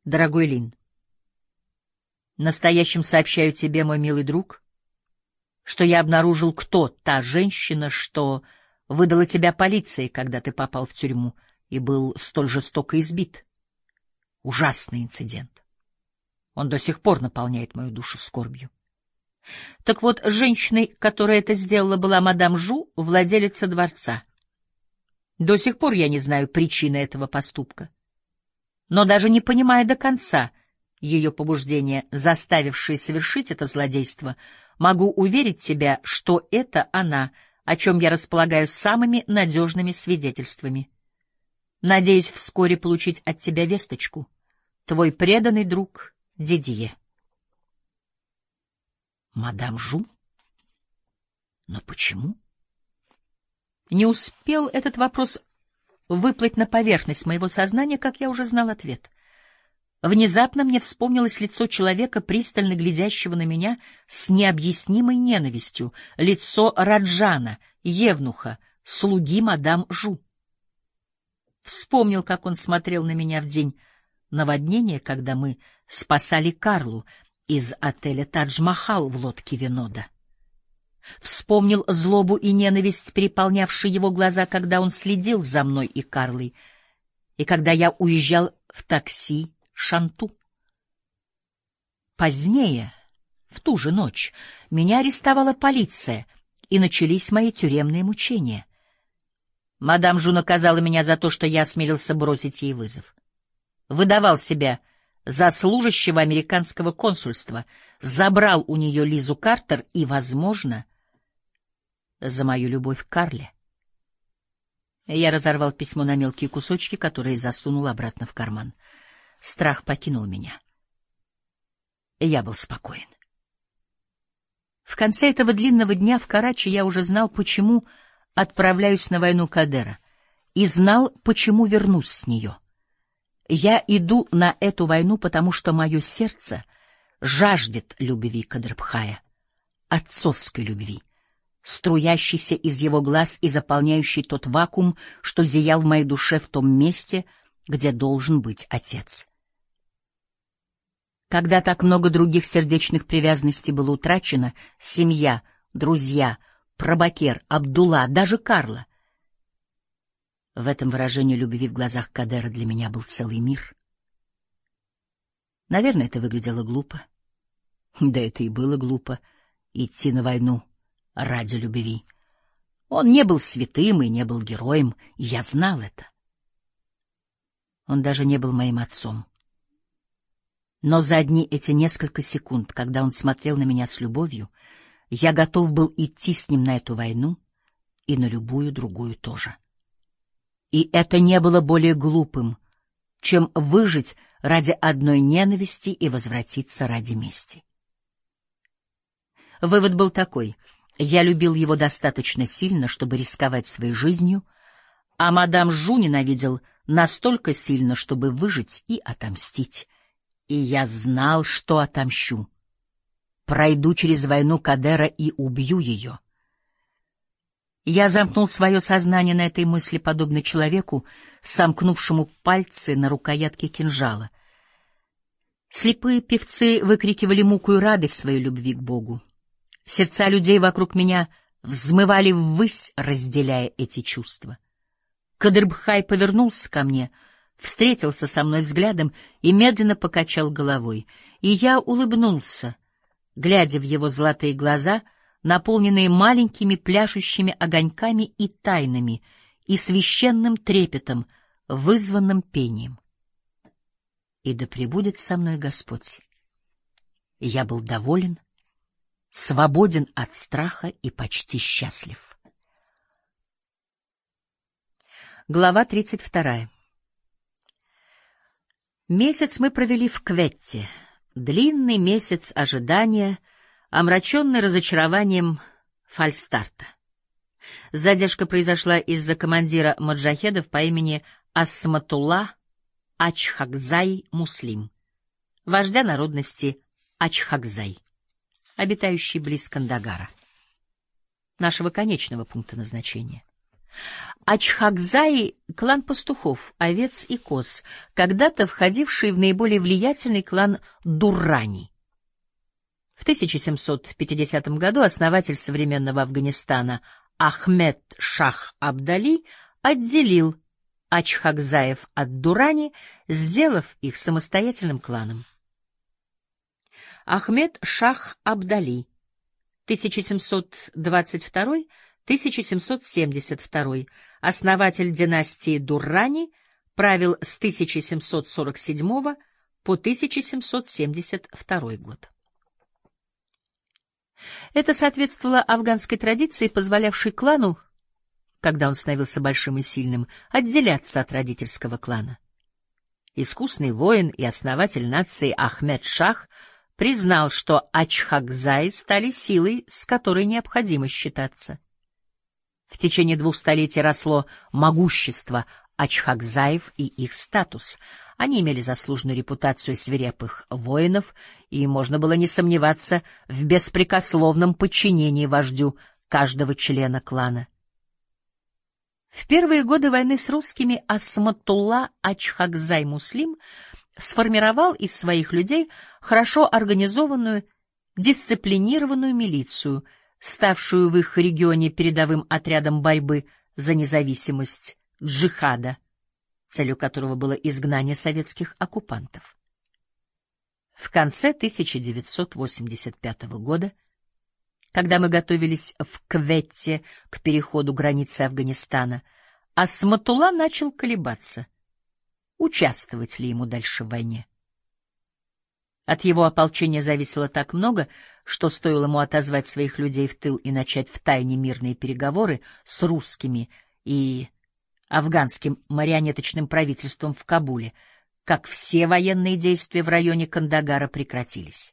Дорогой Лин, настоящим сообщаю тебе, мой милый друг, что я обнаружил, кто та женщина, что выдала тебя полиции, когда ты попал в тюрьму и был столь жестоко избит. Ужасный инцидент. Он до сих пор наполняет мою душу скорбью. Так вот, женщиной, которая это сделала, была мадам Жу, владелица дворца. До сих пор я не знаю причины этого поступка. Но даже не понимая до конца ее побуждения, заставившие совершить это злодейство, могу уверить тебя, что это она, о чем я располагаю самыми надежными свидетельствами. Надеюсь вскоре получить от тебя весточку. Твой преданный друг Дидье. Мадам Жу? Но почему? Не успел этот вопрос выплыть на поверхность моего сознания, как я уже знал ответ. Внезапно мне вспомнилось лицо человека, пристально глядящего на меня с необъяснимой ненавистью, лицо Раджана, евнуха, слуги мадам Жу. Вспомнил, как он смотрел на меня в день наводнения, когда мы спасали Карлу из отеля «Тадж-Махал» в лодке Винода. Вспомнил злобу и ненависть, переполнявшие его глаза, когда он следил за мной и Карлой, и когда я уезжал в такси Шанту. Позднее, в ту же ночь, меня арестовала полиция, и начались мои тюремные мучения. Мадам Жу наказала меня за то, что я осмелился бросить ей вызов. Выдавал себя за служащего американского консульства, забрал у нее Лизу Картер и, возможно, за мою любовь к Карле. Я разорвал письмо на мелкие кусочки, которые засунул обратно в карман. Страх покинул меня. Я был спокоен. В конце этого длинного дня в Карачи я уже знал, почему отправляюсь на войну Кадера, и знал, почему вернусь с нее. Я иду на эту войну, потому что мое сердце жаждет любви Кадрбхая, отцовской любви, струящейся из его глаз и заполняющей тот вакуум, что зиял в моей душе в том месте, где должен быть отец. Когда так много других сердечных привязанностей было утрачено, семья, друзья, Прабакер, Абдулла, даже Карла, в этом выражении любви в глазах Кадера для меня был целый мир. Наверное, это выглядело глупо. Да это и было глупо — идти на войну ради любви. Он не был святым и не был героем, я знал это. Он даже не был моим отцом. Но за одни эти несколько секунд, когда он смотрел на меня с любовью, я готов был идти с ним на эту войну и на любую другую тоже. И это не было более глупым, чем выжить ради одной ненависти и возвратиться ради мести. Вывод был такой: я любил его достаточно сильно, чтобы рисковать своей жизнью, а мадам Жу ненавидел настолько сильно, чтобы выжить и отомстить. И я знал, что отомщу. Пройду через войну Кадера и убью ее. Я замкнул свое сознание на этой мысли, подобно человеку, сомкнувшему пальцы на рукоятке кинжала. Слепые певцы выкрикивали муку и радость своей любви к Богу. Сердца людей вокруг меня взмывали ввысь, разделяя эти чувства. Кадрбхай повернулся ко мне, встретился со мной взглядом и медленно покачал головой. И я улыбнулся, глядя в его золотые глаза, наполненные маленькими пляшущими огоньками и тайнами, и священным трепетом, вызванным пением. И да пребудет со мной Господь. Я был доволен, свободен от страха и почти счастлив. Глава 32. Месяц мы провели в Кветте. Длинный месяц ожидания, омраченный разочарованием фальстарта. Задержка произошла из-за командира маджахедов по имени Асматулла Ачхакзай Муслим, вождя народности Ачхакзай, обитающий близ Кандагара, нашего конечного пункта назначения. Ачхакзаи — клан пастухов, овец и коз, когда-то входивший в наиболее влиятельный клан Дуррани. В 1750 году основатель современного Афганистана Ахмед Шах Абдали отделил Ачхакзаев от Дуррани, сделав их самостоятельным кланом. Ахмед Шах Абдали, 1722-1772, основатель династии Дуррани, правил с 1747 по 1772 год. Это соответствовало афганской традиции, позволявшей клану, когда он становился большим и сильным, отделяться от родительского клана. Искусный воин и основатель нации Ахмед Шах признал, что Ачхакзаи стали силой, с которой необходимо считаться. В течение 2 столетий росло могущество Ачхакзаев и их статус. Они имели заслуженную репутацию свирепых воинов, и можно было не сомневаться в беспрекословном подчинении вождю каждого члена клана. В первые годы войны с русскими Асматулла Ачхакзай Муслим сформировал из своих людей хорошо организованную, дисциплинированную милицию, ставшую в их регионе передовым отрядом борьбы за независимость джихада, целью которого было изгнание советских оккупантов. В конце 1985 года, когда мы готовились в Кветте к переходу границы Афганистана, Асматулла начал колебаться, участвовать ли ему дальше в войне. От его ополчения зависело так много, что стоило ему отозвать своих людей в тыл и начать втайне мирные переговоры с русскими и афганским марионеточным правительством в Кабуле, как все военные действия в районе Кандагара прекратились.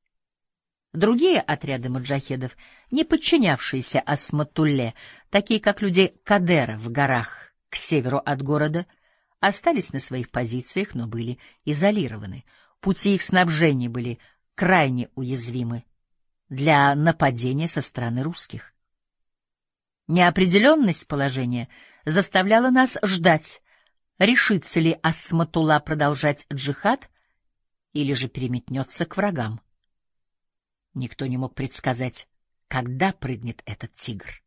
Другие отряды маджахедов, не подчинявшиеся Асматулле, такие как люди Кадера в горах к северу от города, остались на своих позициях, но были изолированы. Пути их снабжения были крайне уязвимы для нападения со стороны русских. Неопределенность положения заставляла нас ждать, решится ли Асматулла продолжать джихад или же переметнется к врагам. Никто не мог предсказать, когда прыгнет этот тигр.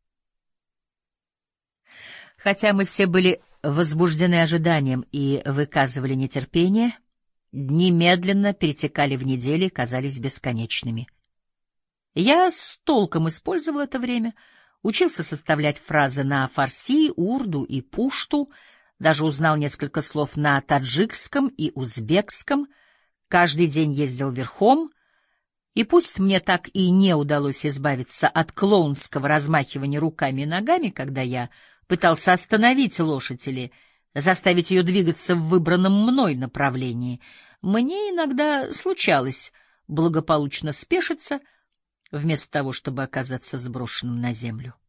Хотя мы все были возбуждены ожиданием и выказывали нетерпение, дни медленно перетекали в недели и казались бесконечными. Я с толком использовал это время, учился составлять фразы на фарси, урду и пушту, даже узнал несколько слов на таджикском и узбекском, каждый день ездил верхом, и пусть мне так и не удалось избавиться от клоунского размахивания руками и ногами, когда я пытался остановить лошадь или заставить ее двигаться в выбранном мной направлении, мне иногда случалось благополучно спешиться, вместо того, чтобы оказаться сброшенным на землю.